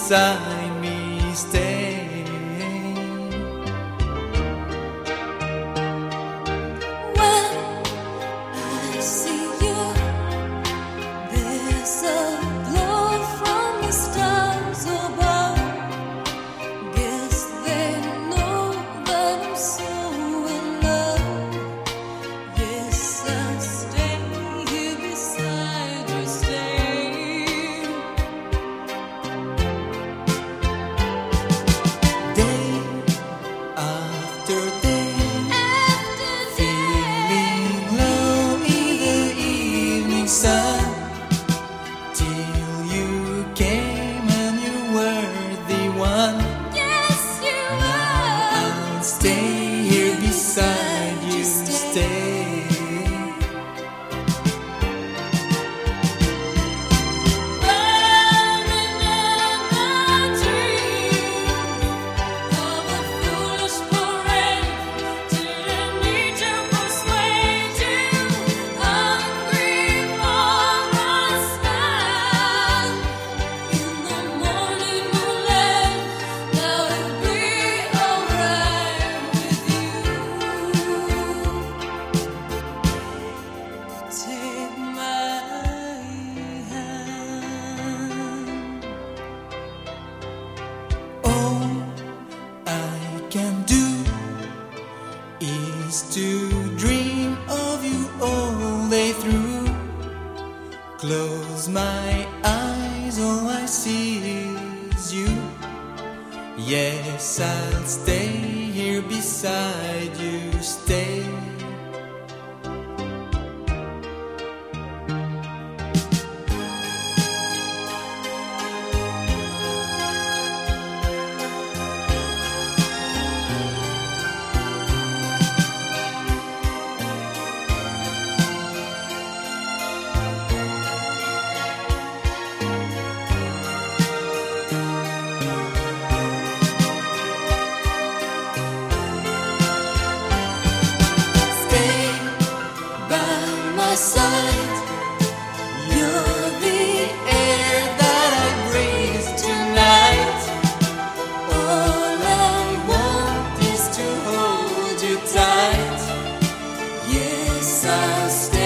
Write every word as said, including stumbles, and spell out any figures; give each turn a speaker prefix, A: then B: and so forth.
A: beside me, stay.
B: When I see you, there's a glow from the stars above. Guess they know that I'm so in love. Yes, I'll stay here beside you, stay.
A: Day after day, feeling low in the evening sun, till you came and you were the one.
B: Yes, you are.
A: I'll stay here beside you, stay.
B: Burning in my dreams of a foolish parade, didn't need to persuade you. Hungry for a smile in the morning moonlight. Now it'll be alright with you. Take my hand.
A: All I can do is to dream of you all day through. Close my eyes, all I see is you. Yes, I'll stay here beside you, stay.
B: Stay by my side. You're the air that I breathe tonight.
A: All I want is to hold you tight.
B: Yes, I'll stay.